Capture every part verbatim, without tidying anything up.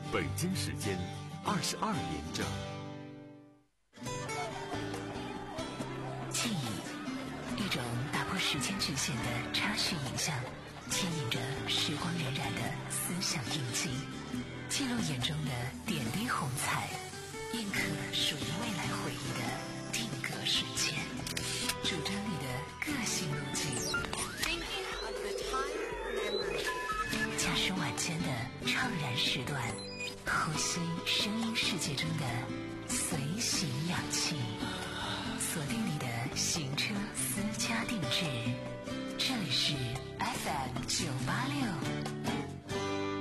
北京时间二十二点整。 记忆，一种打破时间局限的插叙影像，牵引着时光荏苒的思想印记，记录眼中的点滴红彩，印刻属于未来回忆的定格瞬间，主张你的个性路径，驾驶晚间的怅然时段，呼吸声音世界中的随行氧气，锁定你的行车私家定制，这里是 F M 九八六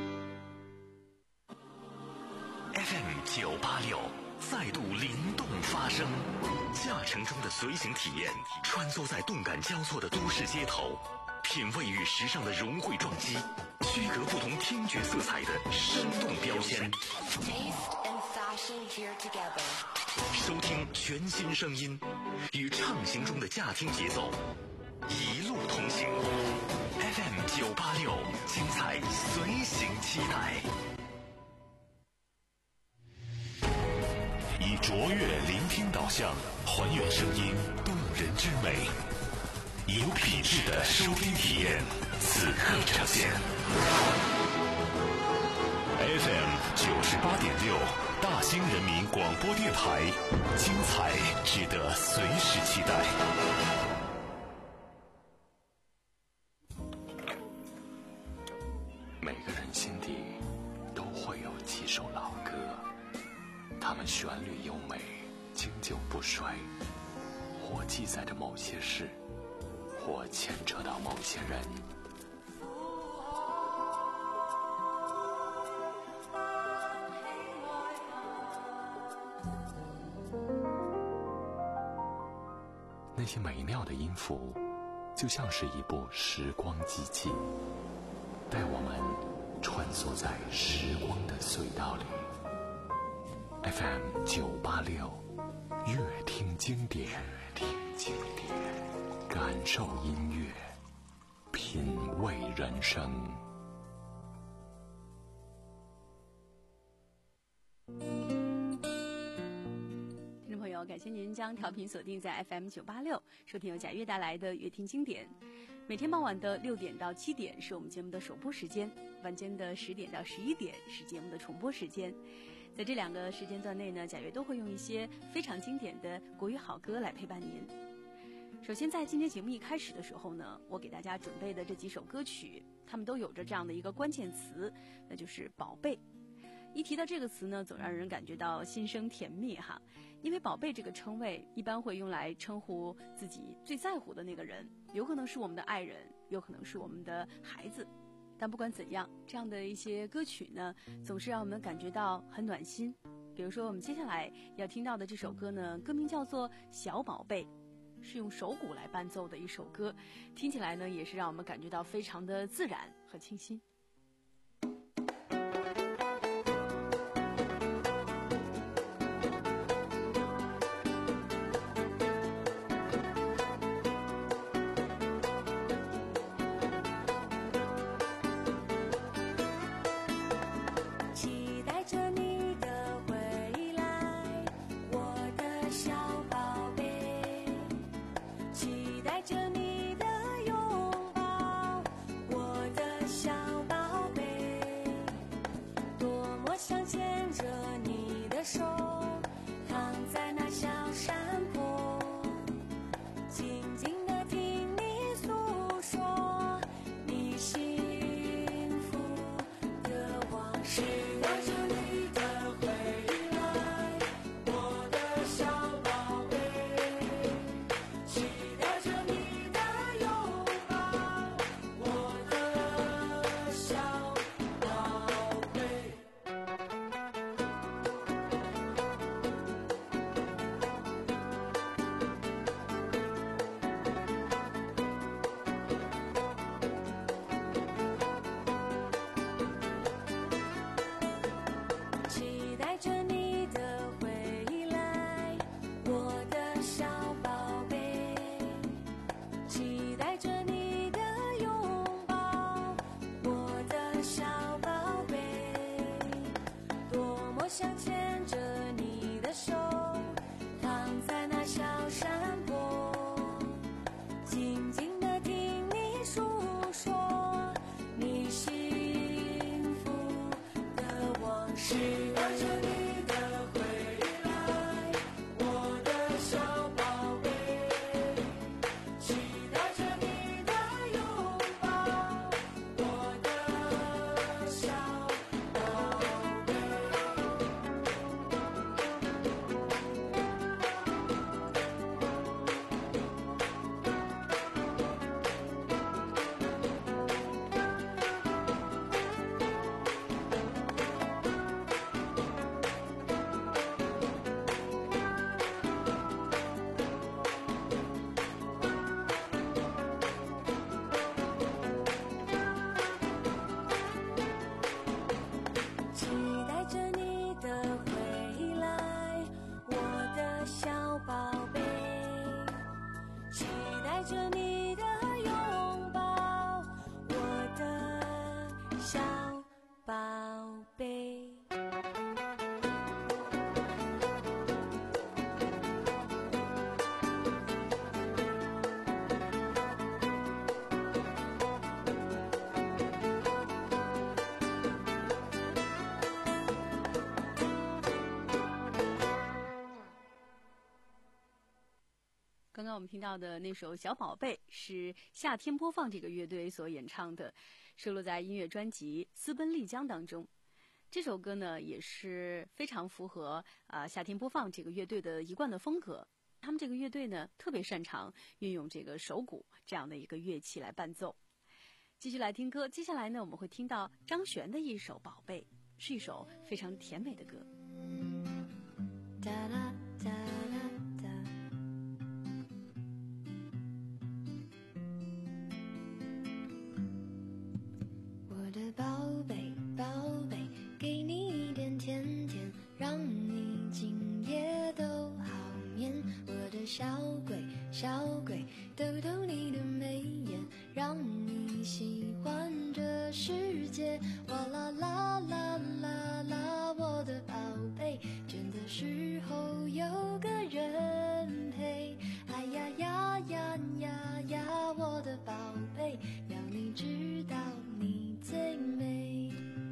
F M 九八六再度灵动发声，驾乘中的随行体验，穿梭在动感交错的都市街头，品味与时尚的融汇撞击，区隔不同听觉色彩的生动标签。收听全新声音，与畅行中的驾听节奏，一路同行。F M 九八六，精彩随行期待。 以卓越聆听导向，还原声音动人之美，以有品质的收听体验，此刻呈现。F M 九十八点六，大兴人民广播电台，精彩值得随时期待。 每个人心底都会有几首老歌，它们旋律优美，经久不衰，或记载着某些事，或牵扯到某些人。那些美妙的音符，就像是一部时光机器，带我们穿梭在时光的隧道里。F M 九八六，乐听经典，乐听经典，感受音乐，品味人生。 感谢您将调频锁定在 F M 九八六，收听由贾悦带来的乐听经典。每天傍晚的六点到七点是我们节目的首播时间，晚间的十点到十一点是节目的重播时间。在这两个时间段内呢，贾悦都会用一些非常经典的国语好歌来陪伴您。首先在今天节目一开始的时候呢，我给大家准备的这几首歌曲，它们都有着这样的一个关键词，那就是宝贝。一提到这个词呢，总让人感觉到心生甜蜜哈，因为宝贝这个称谓一般会用来称呼自己最在乎的那个人，有可能是我们的爱人，有可能是我们的孩子。但不管怎样，这样的一些歌曲呢，总是让我们感觉到很暖心。比如说我们接下来要听到的这首歌呢，歌名叫做《小宝贝》，是用手鼓来伴奏的一首歌，听起来呢也是让我们感觉到非常的自然和清新。 我想牵着你的手，躺在那小山坡，静静地听你诉说你幸福的往事。带着你的回来，我的小宝贝，期待着你的拥抱，我的小宝贝。期待着你的回来，我的小宝贝，期待着你的拥抱，我的小宝贝。 刚刚我们听到的那首《小宝贝》是夏天播放这个乐队所演唱的，收录在音乐专辑《私奔丽江》当中。这首歌呢也是非常符合啊、呃、夏天播放这个乐队的一贯的风格。他们这个乐队呢特别擅长运用这个手鼓这样的一个乐器来伴奏。继续来听歌，接下来呢我们会听到张悬的一首《宝贝》，是一首非常甜美的歌。 哒啦哒啦哒。我的宝贝，宝贝，给你一点甜甜，让你今夜都好眠。我的小鬼，小鬼，逗逗你的眉眼，让你喜欢这世界。哇啦啦啦啦啦，我的宝贝，倦的时候有个人陪。哎呀呀呀呀呀，我的宝贝，要你知道你最美。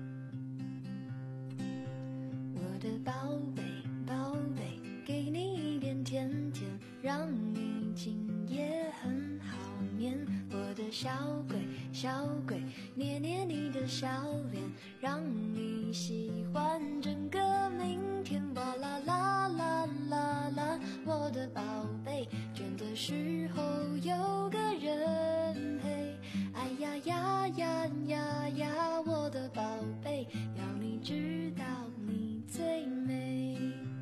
我的宝贝，宝贝，给你一点甜甜，让你今夜很好眠。我的小鬼，小鬼，捏捏你的小脸，让你喜欢整个明天。哇啦啦啦啦啦，我的宝贝，倦的时候有个人陪。哎呀呀呀呀呀，我的宝贝，要你知道你最美。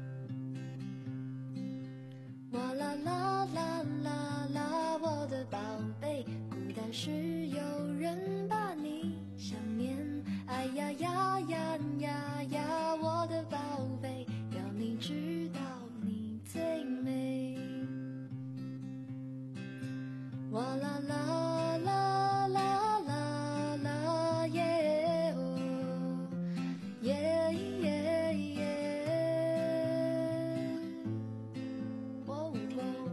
哇啦啦啦啦啦，我的宝贝，孤单时有人把你想念。哎呀呀呀呀呀，我的宝贝，要你知道你最美。哇啦啦啦啦啦啦耶哦耶耶耶，哦哦，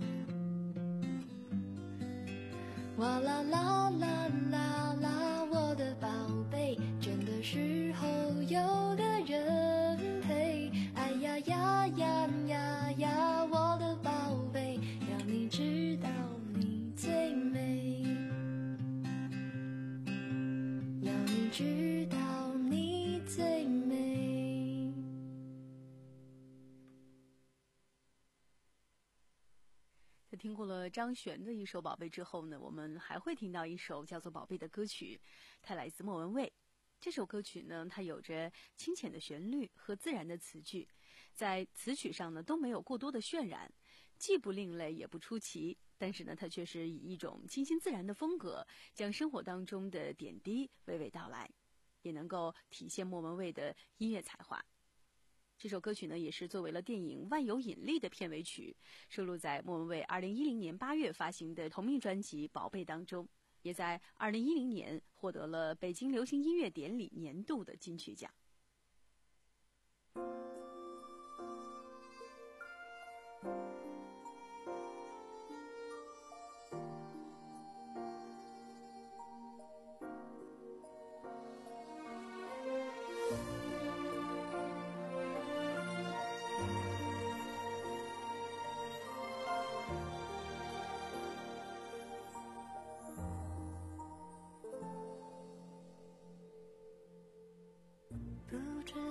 哇啦啦啦啦啦，我的宝贝，倦的时候有个人陪。哎呀呀呀呀呀，我的宝贝，要你知道你最美，要你知道你最美。 在听过了张悬的一首《宝贝》之后呢，我们还会听到一首叫做《宝贝》的歌曲，它来自莫文蔚。这首歌曲呢，它有着清浅的旋律和自然的词句，在词曲上呢都没有过多的渲染，既不另类也不出奇，但是呢，它却是以一种清新自然的风格，将生活当中的点滴娓娓道来，也能够体现莫文蔚的音乐才华。这首歌曲呢，也是作为了电影《万有引力》的片尾曲，收录在莫文蔚二零一零年八月发行的同名专辑《宝贝》当中，也在二零一零年获得了北京流行音乐典礼年度的金曲奖。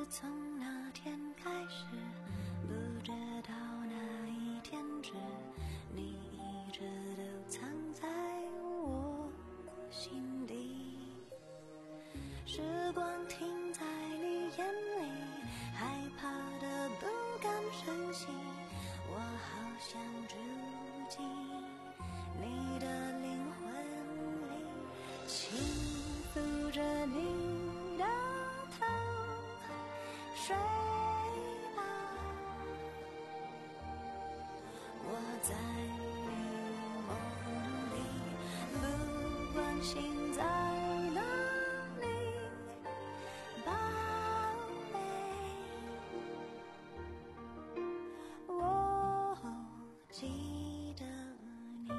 从那天开始，不知道哪一天止，你一直都藏在我心底。时光停在你眼里，害怕的不敢深吸，我好想住进你的灵魂里，轻抚着你的头，睡吧，我在你梦里，不管心在哪里，宝贝，我记得你。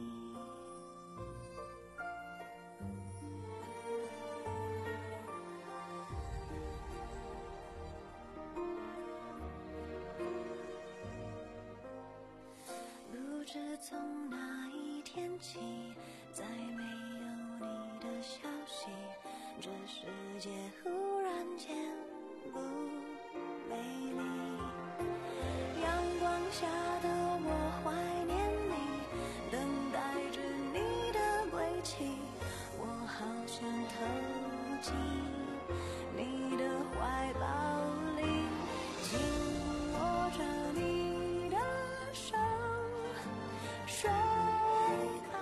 不知从哪一天起，再没有你的消息，这世界忽然间不美丽。阳光下的我怀念你，等待着你的归期，我好想投进你的怀抱里，紧握着你的手，睡吧，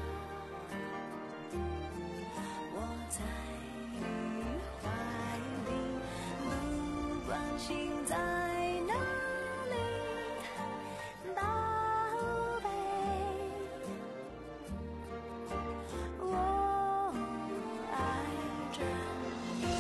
我在你怀里，不管心在哪里，宝贝，我爱着你。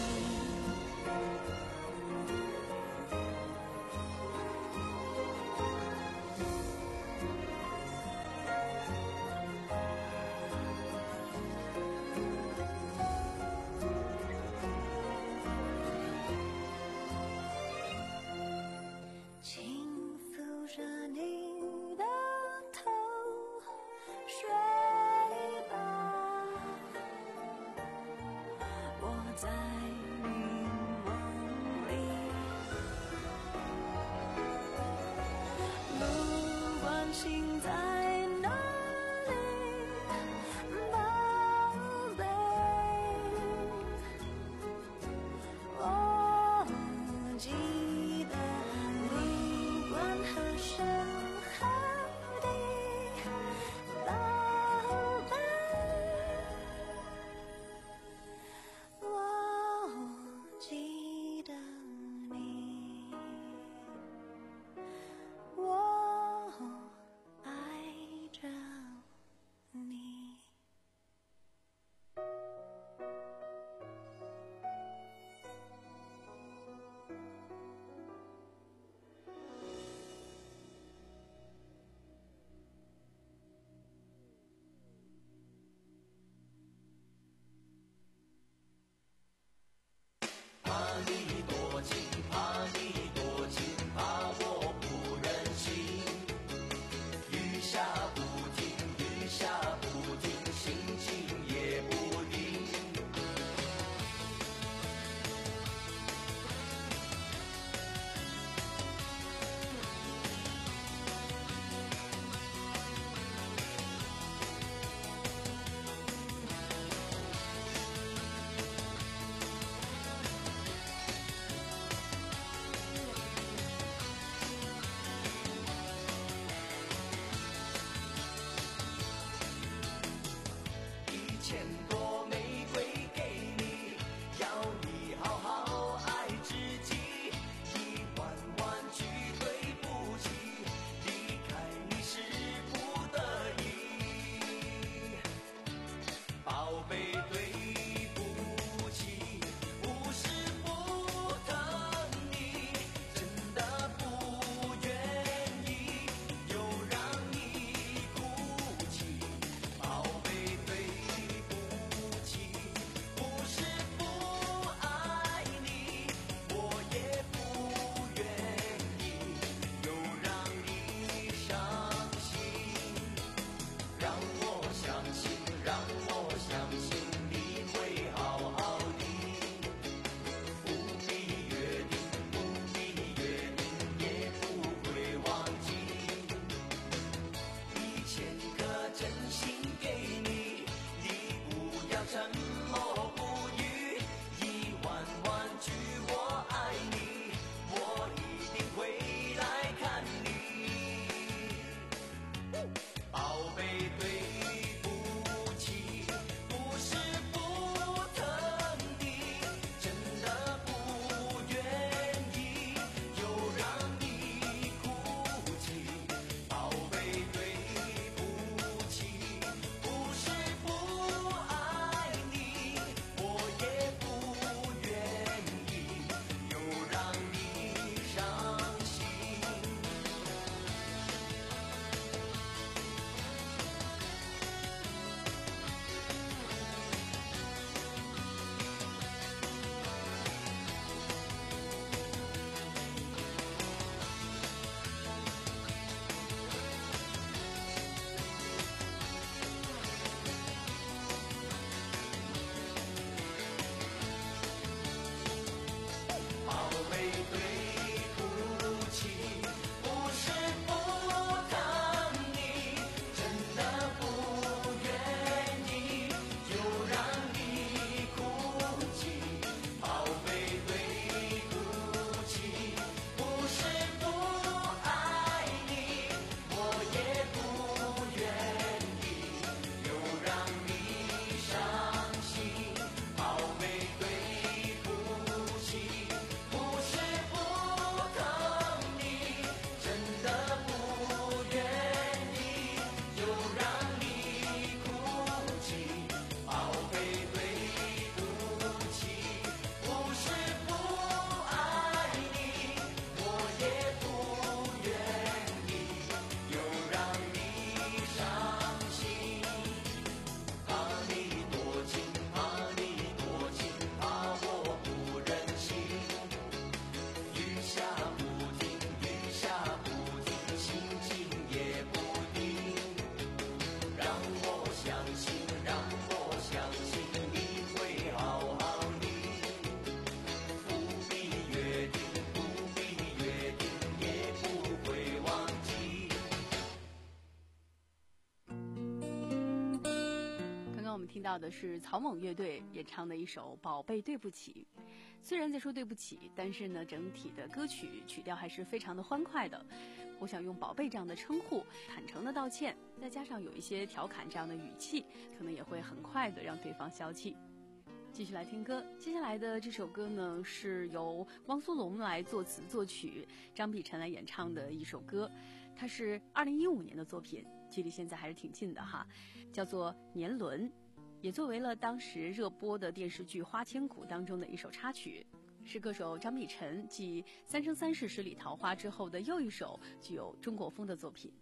听到的是草蜢乐队演唱的一首《宝贝对不起》。虽然在说对不起，但是呢，整体的歌曲曲调还是非常的欢快的。我想用宝贝这样的称呼，坦诚的道歉，再加上有一些调侃这样的语气，可能也会很快的让对方消气。继续来听歌，接下来的这首歌呢，是由汪苏泷来作词作曲，张碧晨来演唱的一首歌，它是二零一五年的作品，距离现在还是挺近的哈，叫做《年轮》，也作为了当时热播的电视剧《花千骨》当中的一首插曲，是歌手张碧晨继《三生三世十里桃花》之后的又一首具有中国风的作品。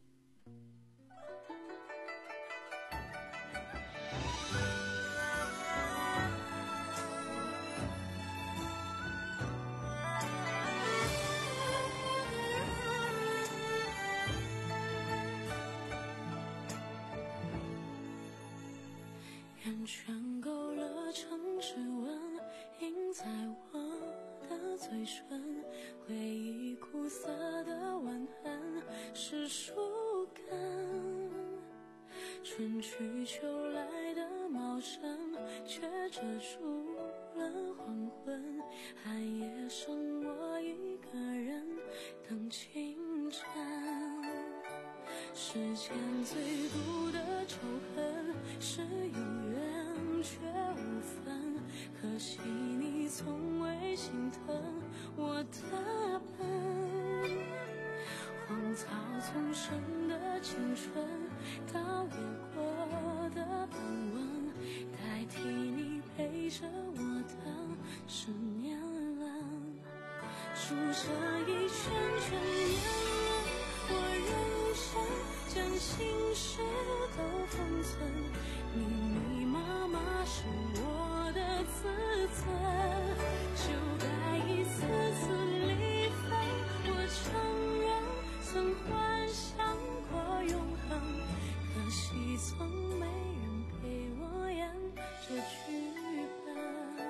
圆圈勾勒成指纹，印在我的嘴唇，回忆苦涩的吻痕是树根，春去秋来的茂盛却遮住了黄昏，寒夜剩我一个人等清晨，世间最毒的仇恨是有缘却无分，可惜你从未心疼我的笨，荒草丛生的青春，倒流过的斑纹，代替你陪着我的是年轮，数着一圈圈年轮，我认真将心事都封存，密密麻麻是我的自尊，就该一次次离分，我承认曾幻想过永恒，可惜从没人陪我演这剧本。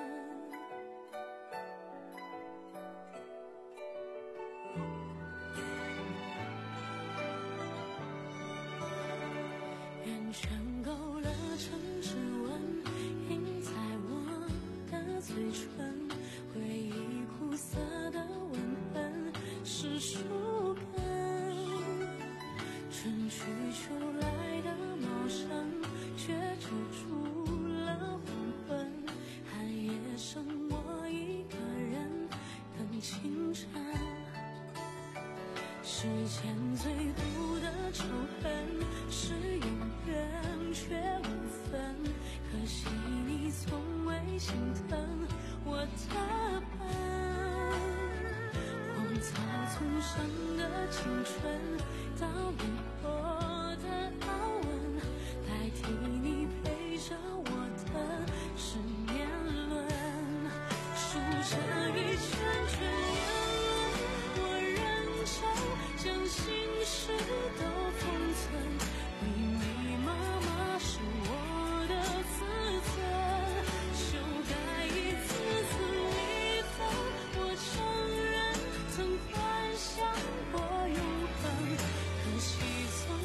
圆圈勾勒成指纹，印在我的嘴唇，回忆苦涩的吻痕是树根，春去秋来的茂盛却遮住了黄昏，寒夜剩我一个人等清晨，世间最毒的仇恨是永远却无分，可惜你从未心疼我的笨，荒草丛生的青春，倒流过的凹纹，代替你陪着我的是年轮，数着一圈圈年轮，我认真将心事都封存，密密麻麻是我的自尊，就该一次次离分，我承认曾幻想过永恒，可惜从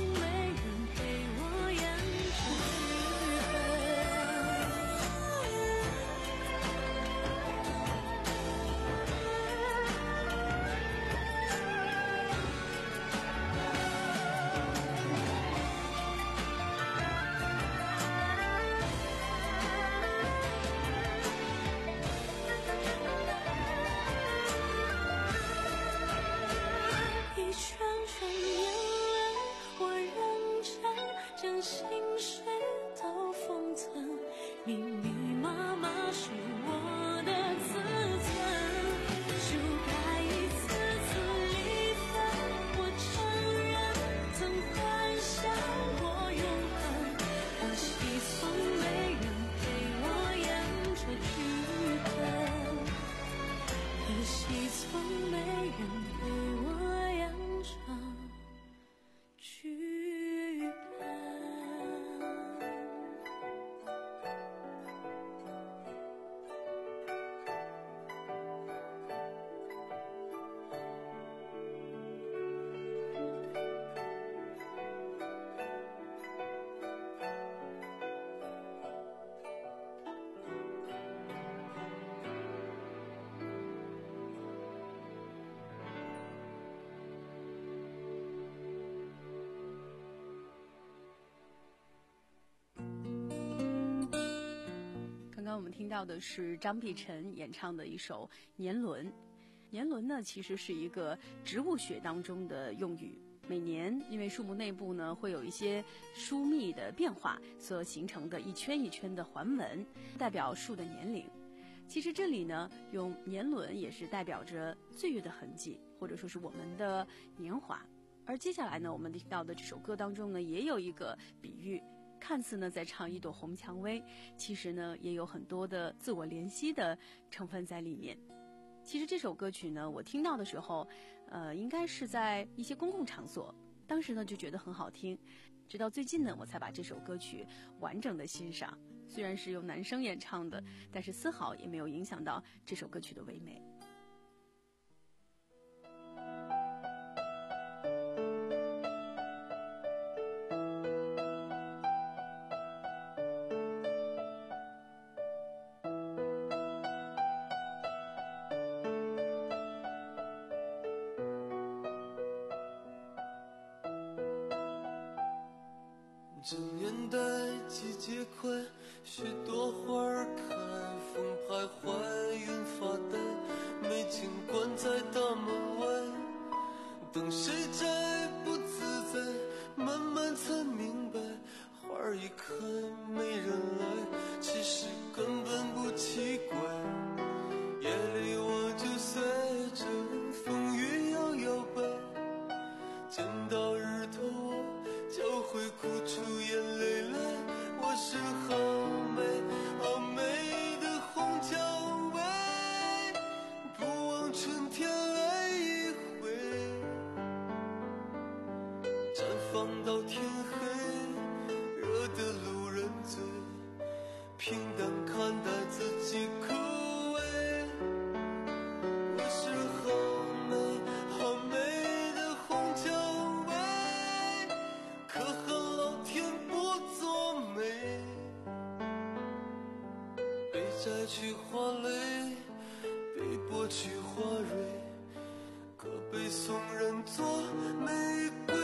我们听到的是张碧晨演唱的一首年轮。年轮呢，其实是一个植物学当中的用语，每年因为树木内部呢会有一些疏密的变化所形成的一圈一圈的环纹，代表树的年龄。其实这里呢用年轮也是代表着岁月的痕迹，或者说是我们的年华。而接下来呢我们听到的这首歌当中呢也有一个比喻，看似呢在唱一朵红蔷薇，其实呢也有很多的自我怜惜的成分在里面。其实这首歌曲呢我听到的时候呃，应该是在一些公共场所，当时呢就觉得很好听，直到最近呢我才把这首歌曲完整的欣赏。虽然是由男生演唱的，但是丝毫也没有影响到这首歌曲的唯美。 这年代季节快，许多花儿开，风徘徊，云发呆，美景关在大门外，等谁摘不自在，慢慢才明白，花儿一开没人来，其实根本不奇怪。夜里我就随着风雨摇摇摆，见到日头我就会哭出眼泪来。我是好美好美的红蔷薇，不枉春天来一回，绽放到天黑，惹得路人醉，平淡看待自己枯萎。我是好美好美的红蔷薇，可恨老天不作美，被摘去花蕾，被剥去花蕊，可被送人作玫瑰。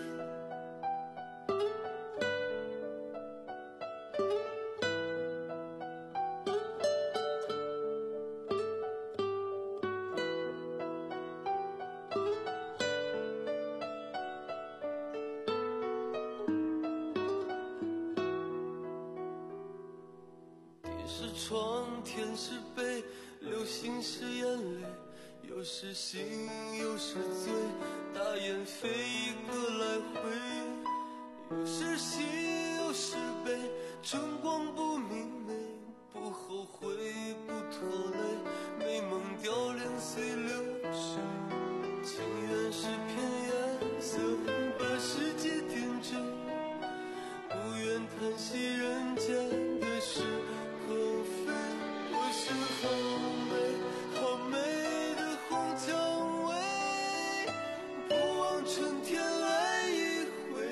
是床，天是被，流星是眼泪，有时醒有时醉，大雁飞一个来回，有时喜有时悲，春光不明媚，不后悔不拖累，美梦凋零随流水，情缘是片颜色，红白世界点缀，不愿叹息人间的事和非。我是好美好美的红蔷薇，不枉春天来一回，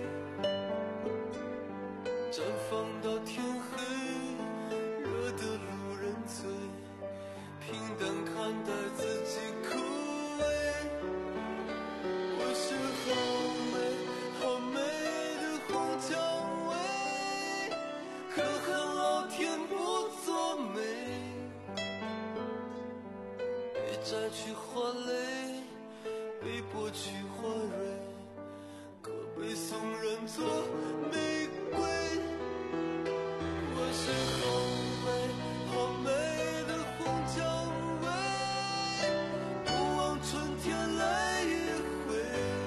绽放到天黑，惹得路人醉，平淡看待自己枯萎。我是好美好美的红蔷薇，可恨老天不作美，被摘去花蕾，被剥去花蕊，可被送人作玫瑰。我是好美好美的红蔷薇，不枉春天来一回，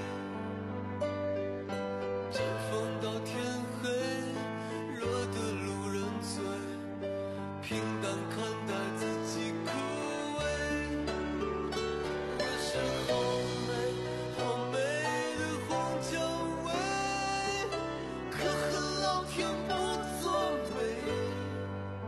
绽放到天黑，惹得路人醉，平淡看待自己枯萎。我是好美好美的红蔷薇，可恨老天不作美，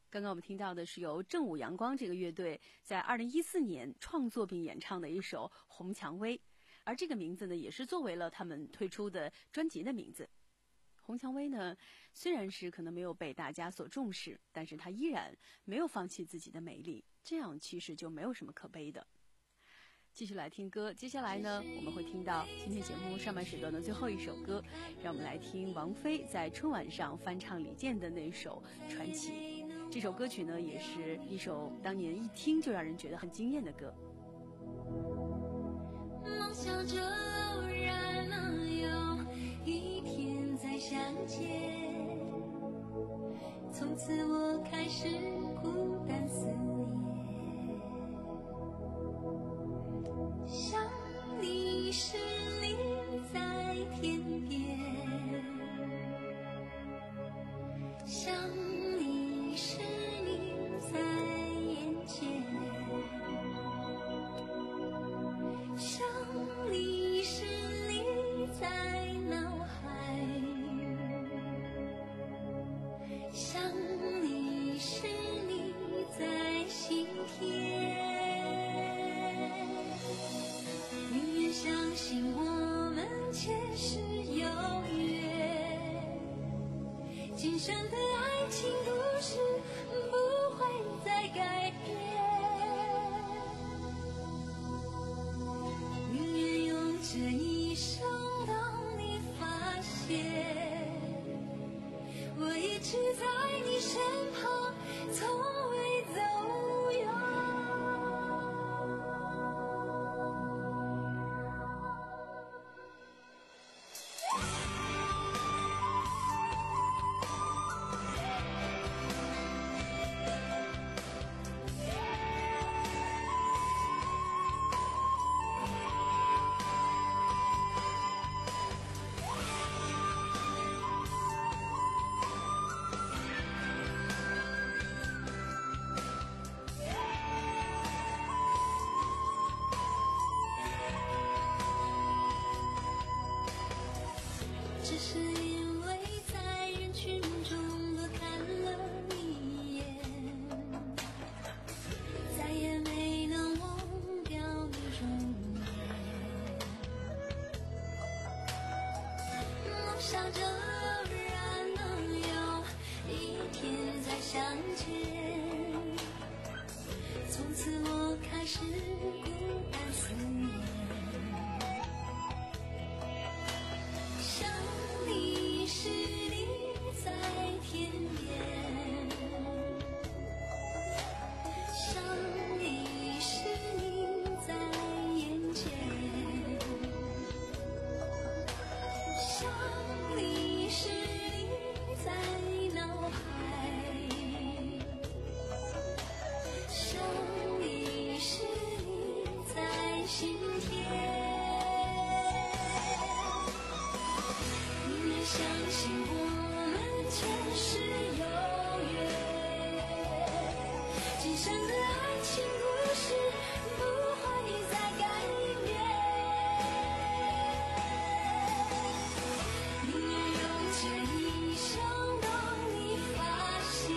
刚刚我们听到的是由正午阳光这个乐队在二零一四年创作并演唱的一首《红蔷薇》，而这个名字呢，也是作为了他们推出的专辑的名字。红蔷薇呢，虽然是可能没有被大家所重视，但是它依然没有放弃自己的美丽，这样其实就没有什么可悲的。继续来听歌，接下来呢，我们会听到今天节目上半时段的最后一首歌，让我们来听王菲在春晚上翻唱李健的那首《传奇》。这首歌曲呢，也是一首当年一听就让人觉得很惊艳的歌。 梦想着偶然能有一天再相见，从此我开始孤单思念，想你时你在天边，想你时你在眼前，想你时你在脑海，想你时你在心田。宁愿相信我们前世有约，今生的爱情故事不会再改变。宁愿用这一生等你发现，我一直在你身旁，从未走远。只是因为在人群中多看了你一眼，再也没能忘掉你容颜。梦想着偶然能有一天再相见，从此我开始孤单思念，想你时你在天边，想你时你在眼前，想你时你在脑海，想你时你在心田。相信我们前世有约，今生的爱情故事不会再改变。宁愿用这一生等你发现，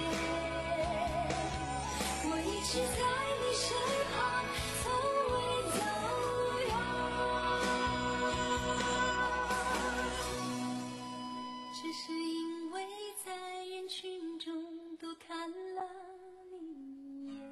我一直在你身旁，从未走远。只是因为在人群中多看了你一眼。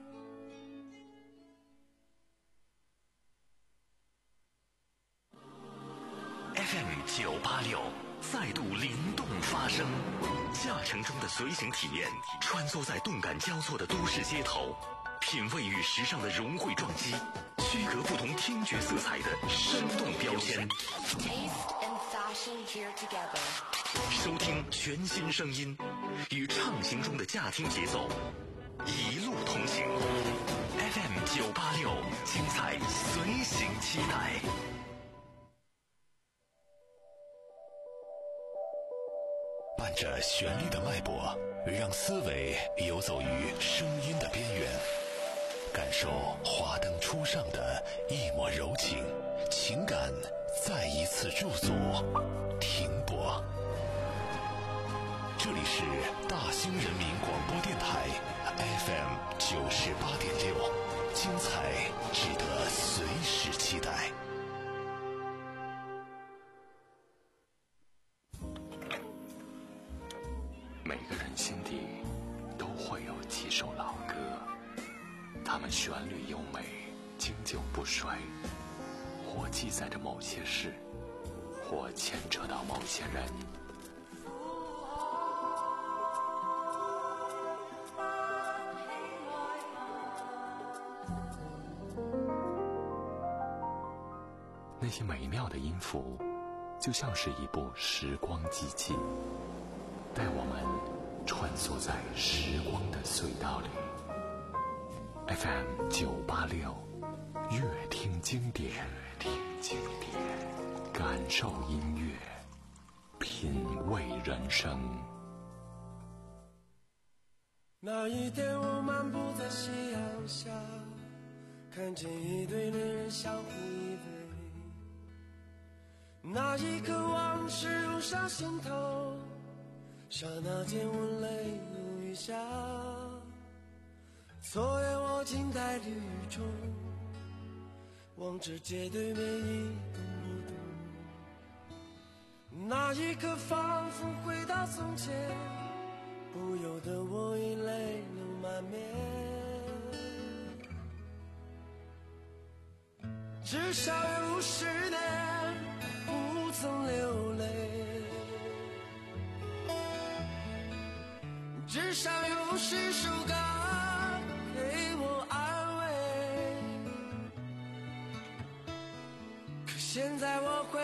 F M 九八六再度灵动发声，驾乘中的随行体验，穿梭在动感交错的都市街头，品味与时尚的融汇撞击，区隔不同听觉色彩的生动标签。收听全新声音，与畅行中的驾听节奏，一路同行。F M 九八六，精彩随行期待。 伴着旋律的脉搏，让思维游走于声音的边缘，感受华灯初上的一抹柔情，情感再一次驻足停泊。 这里是大兴人民广播电台 F M 九十八点六，精彩值得随时期待。 每个人心底都会有几首老歌，它们旋律优美，经久不衰，或记载着某些事，或牵扯到某些人。那些美妙的音符，就像是一部时光机器，带我们穿梭在时光的隧道里。F M 九八六，乐听经典，听经典，感受音乐，品味人生。 那一天我漫步在夕阳下，看见一对恋人相互依偎，那一刻往事涌上心头，刹那间我泪如雨下。昨夜我静在绿雨中，望着街对面一动不动，那一刻仿佛回到从前，不由得我已泪流满面。至少有十年不曾流泪，至少有十首歌给我安慰，可现在我会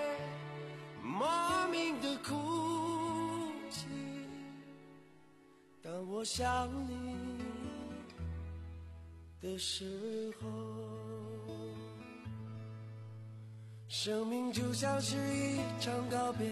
莫名的哭泣，当我想你的时候。生命就像是一场告别，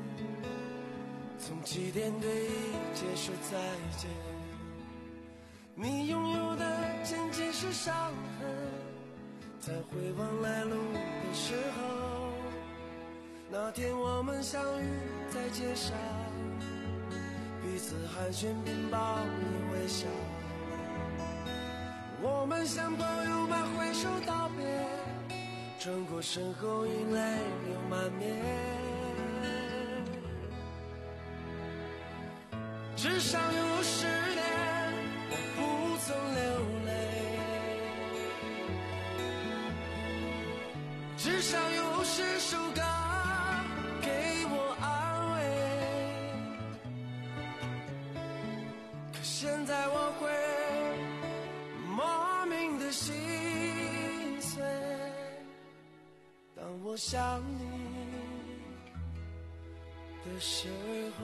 从起点对一切说再见。你拥有的仅仅是伤痕，在回望来路的时候，那天我们相遇在街上，彼此寒暄并报以微笑，我们像朋友般挥手道别，转过身后已泪流满面。至少有十年不曾流泪，至少有十首歌给我安慰，可现在我会莫名的心碎，当我想你的时候。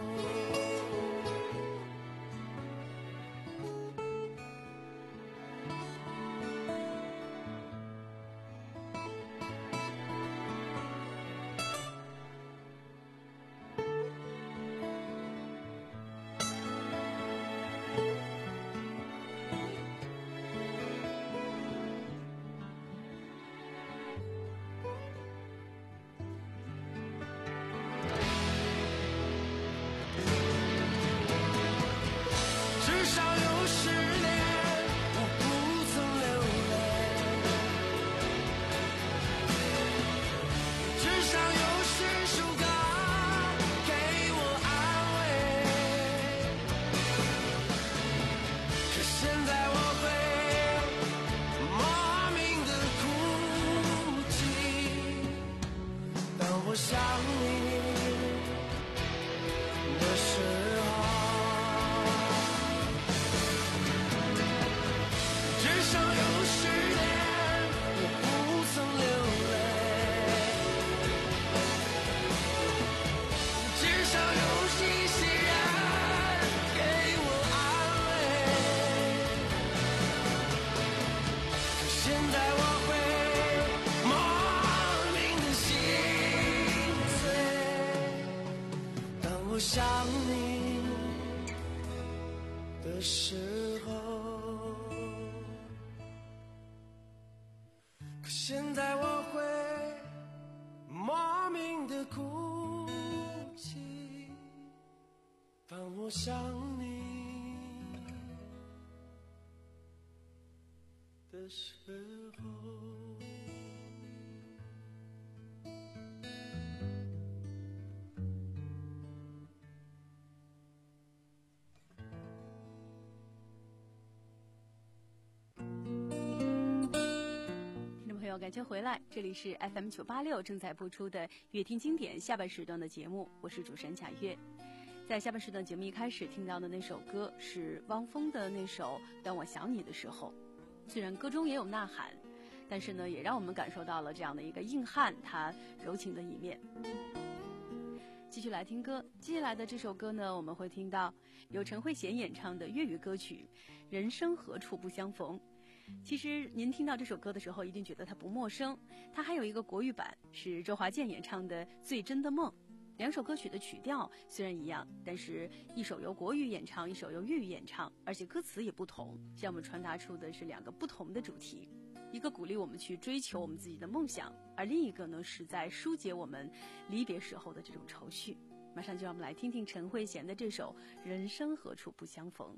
想你的时候，可现在我会莫名的哭泣， 我想你的时候。 感觉回来，这里是 F M 九八六正在播出的乐听经典下半时段的节目，我是主持人贾月。在下半时段节目一开始听到的那首歌是汪峰的那首《当我想你的时候》，虽然歌中也有呐喊，但是呢，也让我们感受到了这样的一个硬汉他柔情的一面。继续来听歌，接下来的这首歌呢，我们会听到由陈慧娴演唱的粤语歌曲《人生何处不相逢》。其实您听到这首歌的时候一定觉得它不陌生，它还有一个国语版是周华健演唱的《最真的梦》。两首歌曲的曲调虽然一样，但是一首由国语演唱，一首由粤语演唱，而且歌词也不同，向我们传达出的是两个不同的主题，一个鼓励我们去追求我们自己的梦想，而另一个呢是在疏解我们离别时候的这种愁绪。马上就让我们来听听陈慧娴的这首《人生何处不相逢》。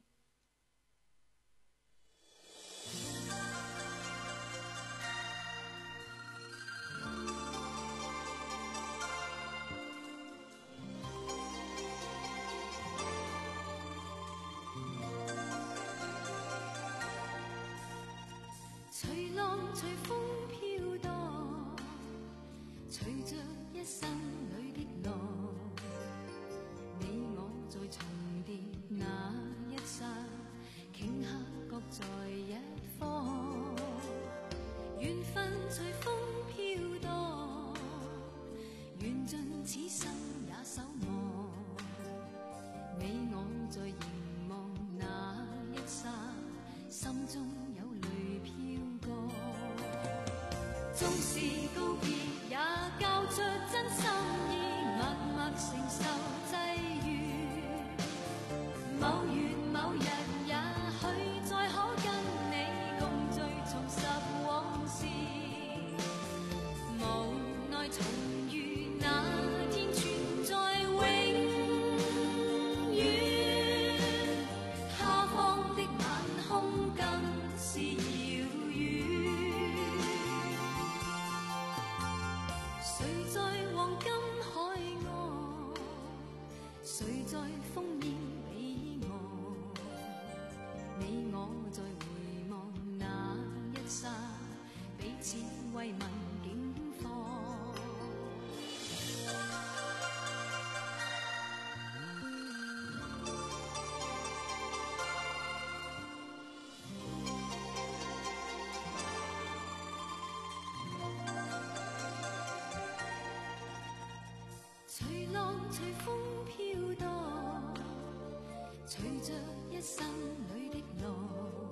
隨浪隨風飄蕩，隨着一生裏的浪，你我在重疊那一剎，頃刻各在一方。緣分隨風飄蕩，緣盡此生也守望。你我在凝望那一剎，心中有淚飄過。縱是告別，也交出真心意，默默承受際遇。某月某日，也許再可跟你共聚，重拾往事。無奈重遇那天存在永遠，他方的晚空更是遙遠。誰在黃金海岸，誰在烽煙彼岸？你我在回望那一剎，彼此慰問境況。隨浪隨風飄蕩，隨着一生裏的浪，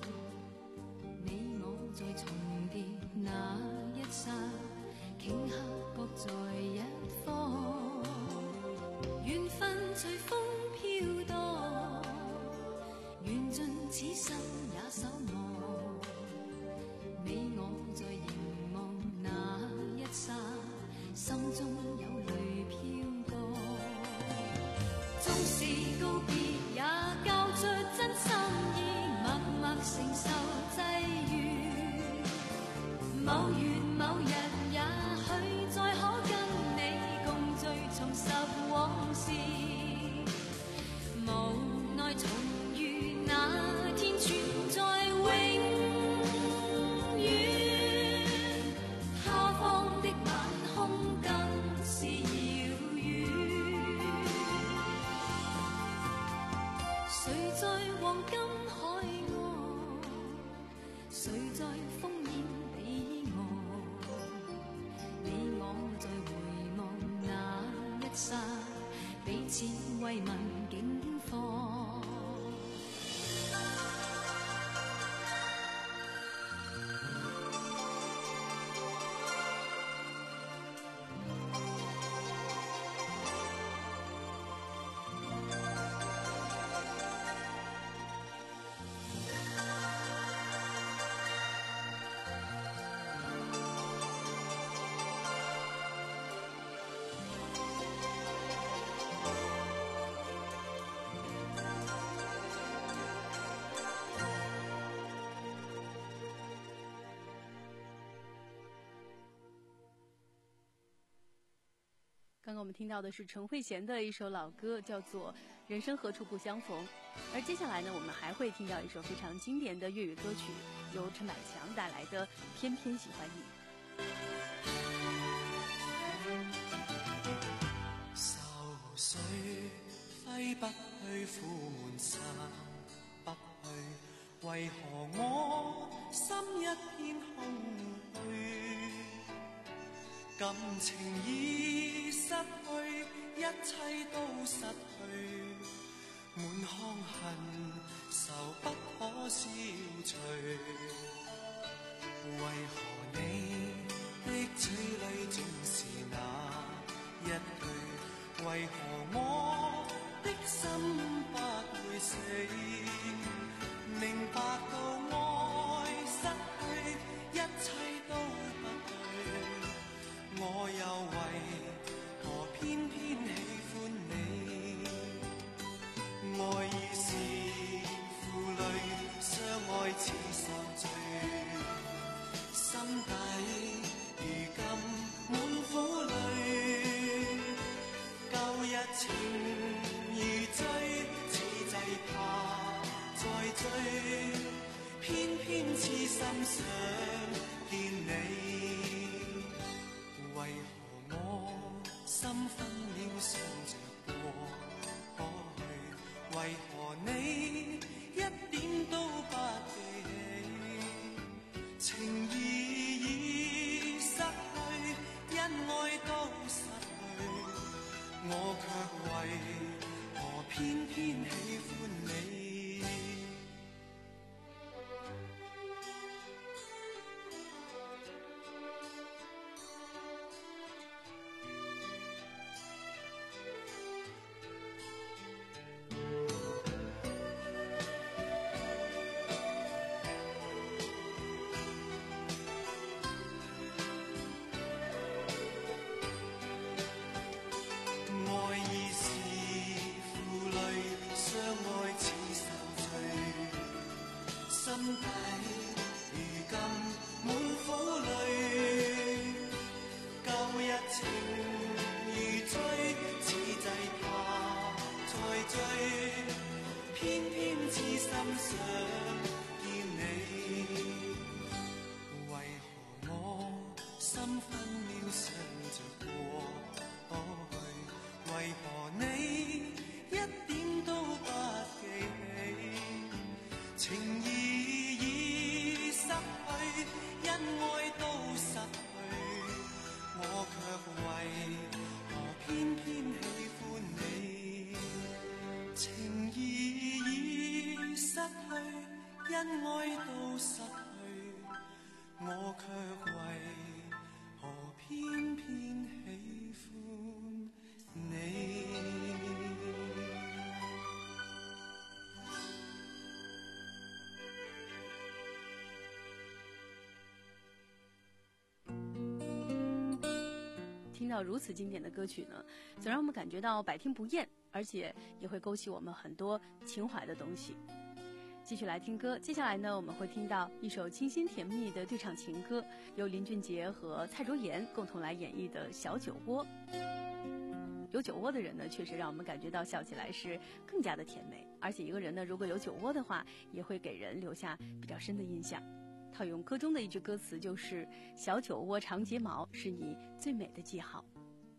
你我在重疊那一剎，頃刻各在一方。緣分隨風飄蕩，緣盡此生也守望。你我在凝望那一剎，心中有淚飄過。縱是告別，也交出真心意，默默承受際遇。某月某日，也許再可跟你共聚，重拾往事。無奈重遇那天存在永遠，他方的晚空更是遙遠。誰在黃金海岸，誰在烽煙彼岸？你我在回望那一剎，彼此慰問境況。 刚我们听到的是陈慧娴的一首老歌，叫做《人生何处不相逢》。而接下来呢，我们还会听到一首非常经典的粤语歌曲，由陈百强带来的《偏偏喜欢你》。 愁緒揮不去，苦悶散不去，為何我心一片空虛？感情已失去，一切都失去，滿腔恨愁不可消除。為何你的嘴裏總是那一句？為何我的心不會死？明白到愛失去，一切都不對，我又為何偏偏喜歡你？愛已是負累，相愛似受罪，心底如今滿苦淚。舊日情如醉，此際怕再追，偏偏痴心想見你。為何我心分秒想着過去？為何你一點都不記起？情義已失去，因愛都失去，我卻為何偏偏喜歡你？ 听到如此经典的歌曲呢，总让我们感觉到百听不厌，而且也会勾起我们很多情怀的东西。继续来听歌，接下来呢，我们会听到一首清新甜蜜的对唱情歌，由林俊杰和蔡卓妍共同来演绎的《小酒窝》。有酒窝的人呢，确实让我们感觉到笑起来是更加的甜美，而且一个人呢，如果有酒窝的话，也会给人留下比较深的印象。套用歌中的一句歌词，就是小酒窝长睫毛是你最美的记号。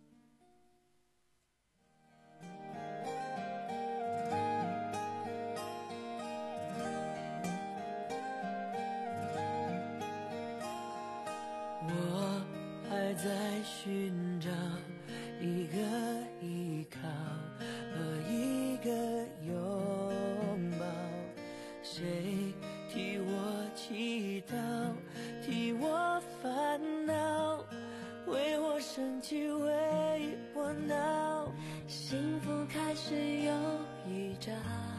我还在寻找一个依靠和一个拥抱，谁替我祈祷，替我烦恼，为我生气，为我闹。 幸福开始有预兆，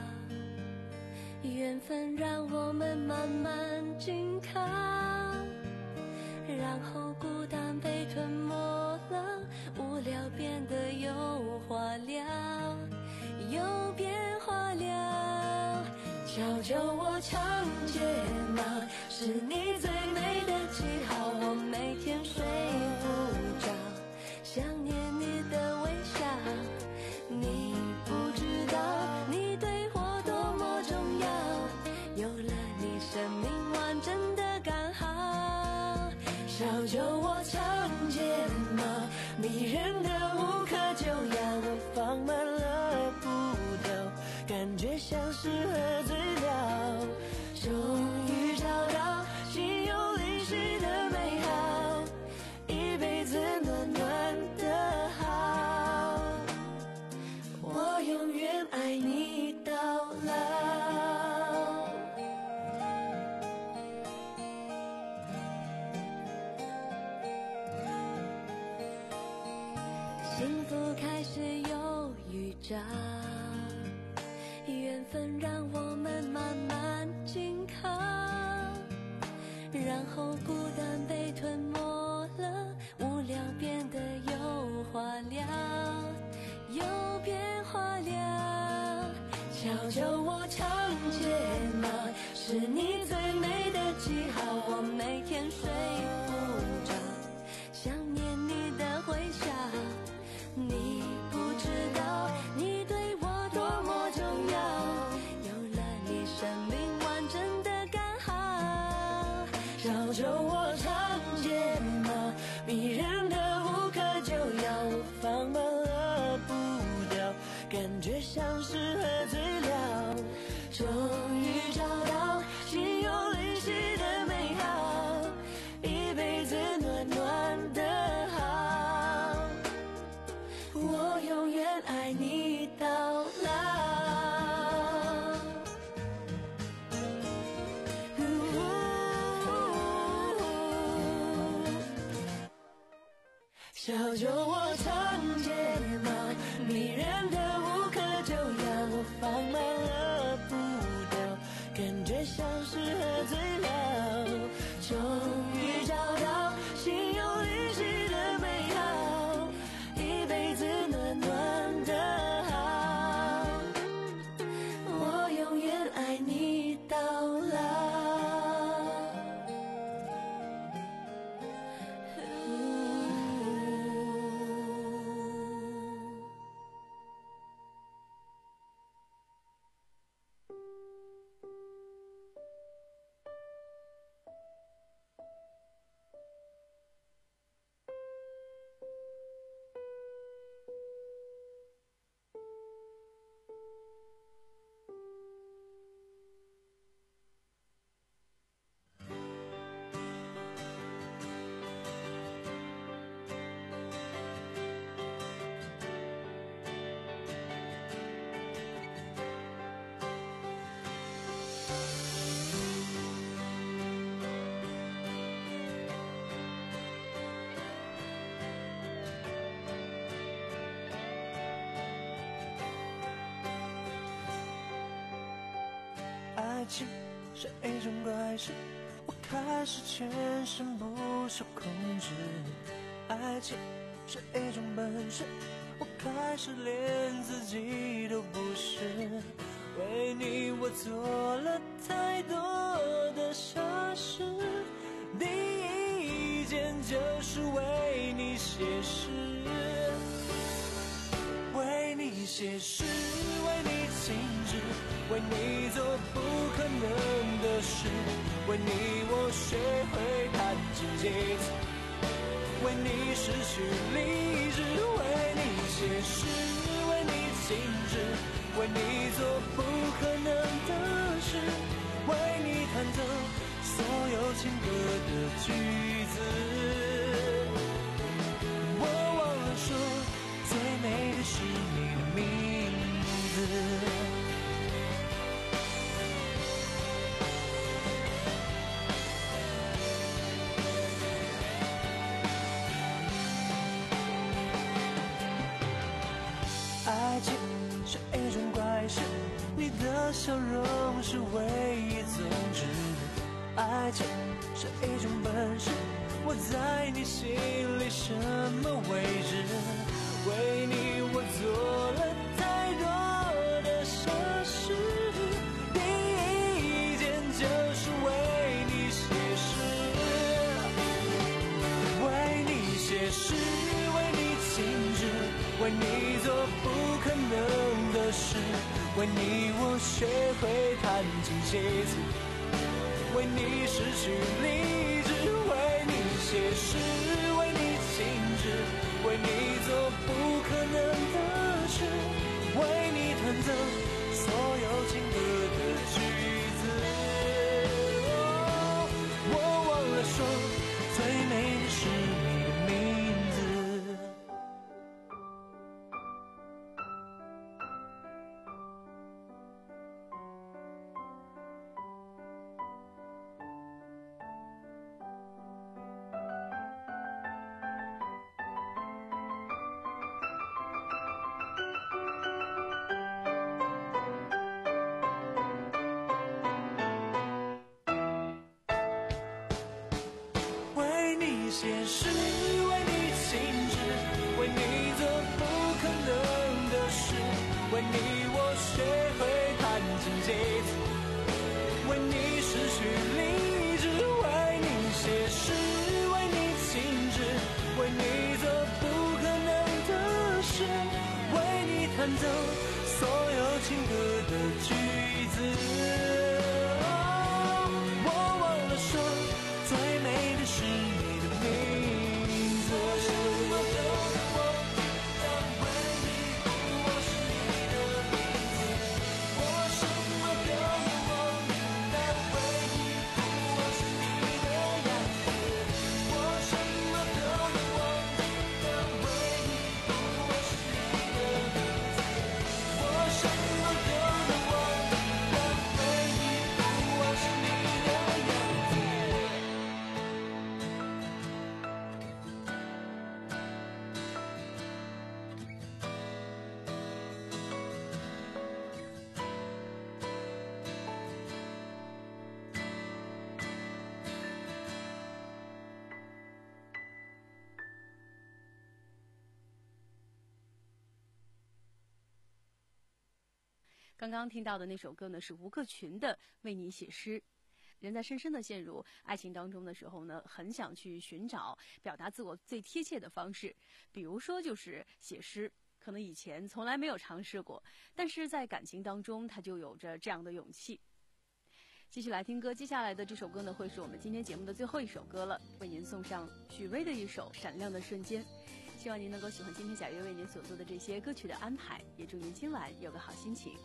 缘分让我们慢慢紧靠，然后孤单被吞没了，无聊变得有话聊，有变化了。小酒窝长睫毛是你最美的记号，我每天睡不着，想念你的微小酒窝长睫毛，迷人的无可救药，我放慢了步调，感觉像是喝醉了，终于找到心有灵犀的美好，一辈子暖暖的好，我永远爱你到老。幸福开始有预兆，缘分让我们慢慢紧靠，然后孤单被吞没了，无聊变得有话聊，有变化了。小酒窝长睫毛，是你最美的记号，我每天睡不着，想念你的微笑，你不知道你对我多么重要，有了你生命完整的刚好。小酒窝长睫毛，迷人的无可救药，我放慢了步调，感觉像是喝醉了，终于找到心有灵犀的美好，一辈子暖暖的好，我永远爱你到老。小酒窝长睫毛，迷人的无可救药，我放慢了步调，感觉像是喝醉了，终于找到心有灵犀的美好，一辈子暖暖的好，我永远爱你到老。爱情是一种怪事，我开始全身不受控制。爱情是一种本事，我开始连自己都不是。为你我做了太多的傻事，第一件就是为你写诗，为你写诗，为你静止，为你做不可能的事，为你我学会弹琴写词，为你失去理智，为你写诗，为你静止，为你做不可能的事，为你弹奏所有情歌的句子。我忘了说，最美的是你的名字。爱情是一种怪事，你的笑容是唯一宗旨。爱情是一种本事，我在你心里什么位置？为你我做了太多的傻事，第一件就是为你写诗，为你写诗，为你静止，为你做不可能的事，为你我学会弹琴写词，为你失去理智，为你写诗，为你静止，为你做不可能的事，为你弹奏所有情歌的句子。哦，我忘了说，最美的是你的名字。写诗，为你静止，为你做不可能的事，为你我学会弹琴节奏，为你失去理智，为你写诗，为你静止，为你做不可能的事，为你弹奏所有情歌的句子。我忘了说，最美的是你的名字。我什么都能忘，但为你不忘是你的名字。我什么都能忘，但为你不忘是你的样子。我什么都能忘，但为你不忘是你的名字。我什么都能忘，但为你不忘是你的样子。 刚刚听到的那首歌呢，是吴克群的《为你写诗》。人在深深的陷入爱情当中的时候呢，很想去寻找表达自我最贴切的方式，比如说就是写诗。可能以前从来没有尝试过，但是在感情当中，他就有着这样的勇气。继续来听歌，接下来的这首歌呢，会是我们今天节目的最后一首歌了，为您送上许巍的一首《闪亮的瞬间》。希望您能够喜欢今天贾月为您所做的这些歌曲的安排，也祝您今晚有个好心情。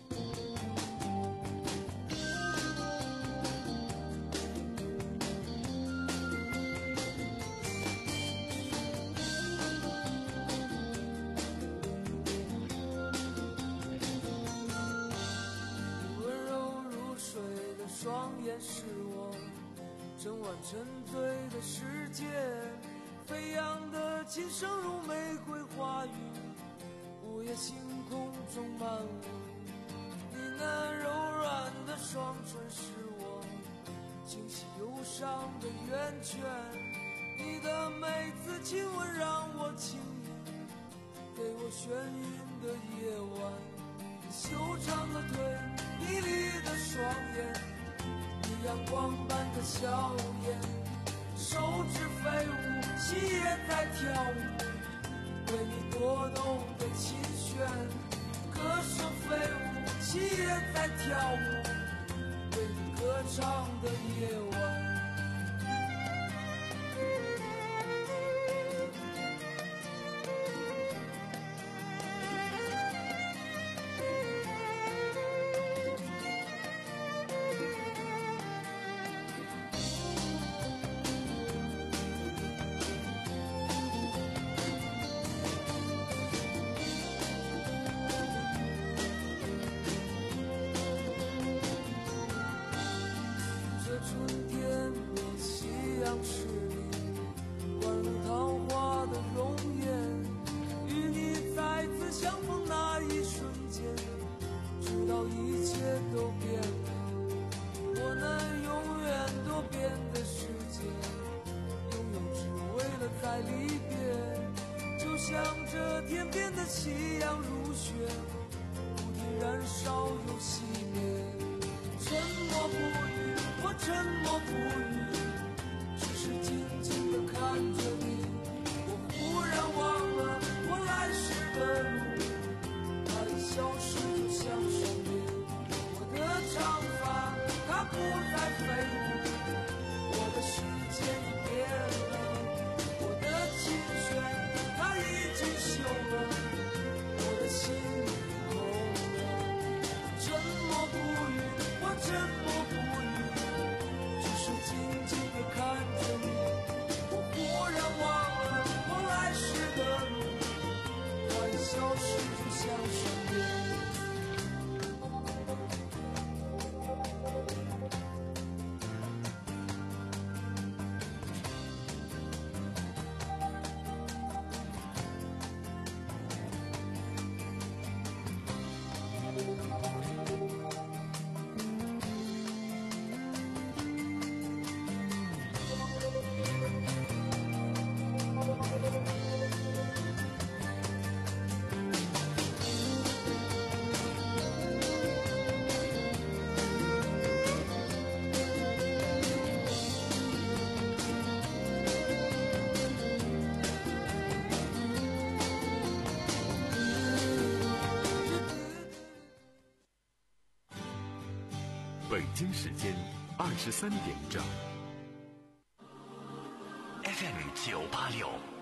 温柔如水的双眼是我整晚沉醉的世界，飞扬的琴声如玫瑰花语，午夜星空中漫舞。你那柔软的双唇是我清晰忧伤的源泉，你的每次亲吻让我轻盈，给我眩晕的夜晚。你修长的腿，迷离的双眼，你阳光般的笑颜，手指飞舞，心也在跳舞，为你拨动的琴弦，歌声飞舞，心也在跳舞，为你歌唱的夜晚。不再飞舞，我的世界已变了。 北京时间二十三点整。 F M 九八六